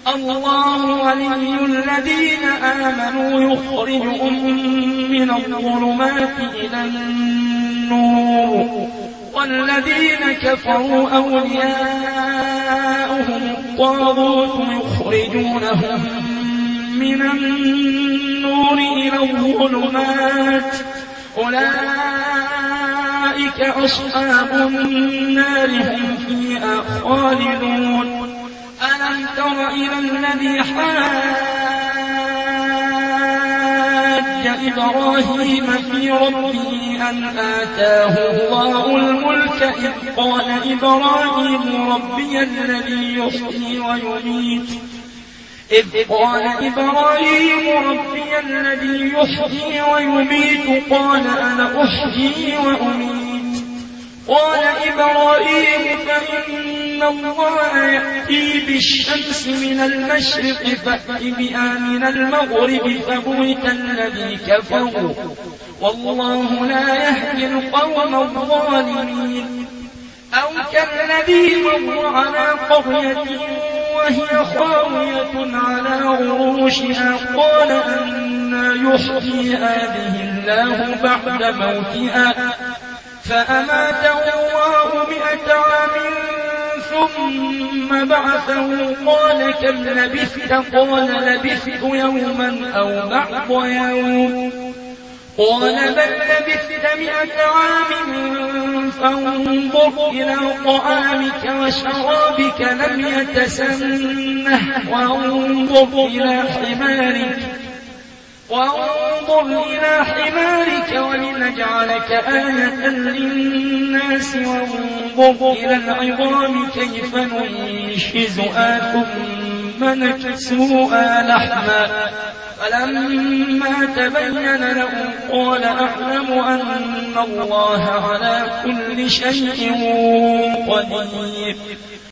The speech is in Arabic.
الله ولي الذين آمنوا يخرجهم من الظلمات إلى النور والذين كفروا أولياؤهم الطاغوت يخرجونهم من النور إلى الظلمات أولئك أصحاب النار هم فيها خالدون ألم تر إلى الذي حاج إبراهيم في ربه أن آتاه الله الملك إذ قال إبراهيم ربي الذي يحيي ويميت قال أنا أحيي وأميت قال إبراهيم فإن الله يأتي بالشمس من المشرق فأت بها من المغرب فبهت الذي كفروا والله لا يهدي القوم الظالمين أو كالذي مر على قرية وهي خاوية على عروشها قال أنى يحيي هذه الله بعد موتها فأماته الله 100 عام ثم بعثه قال كم لبثت قال لبثت يوما أو بعض يوم قال بل لبثت 100 عام فانظر إلى طعامك وشرابك لم يتسنه وانظر إلى حمارك ولنجعلك آية للناس وانظر إلى العظام كيف ننشزها ثم نكسوها لحما فلما تبين له قال أعلم أن الله على كل شيء قدير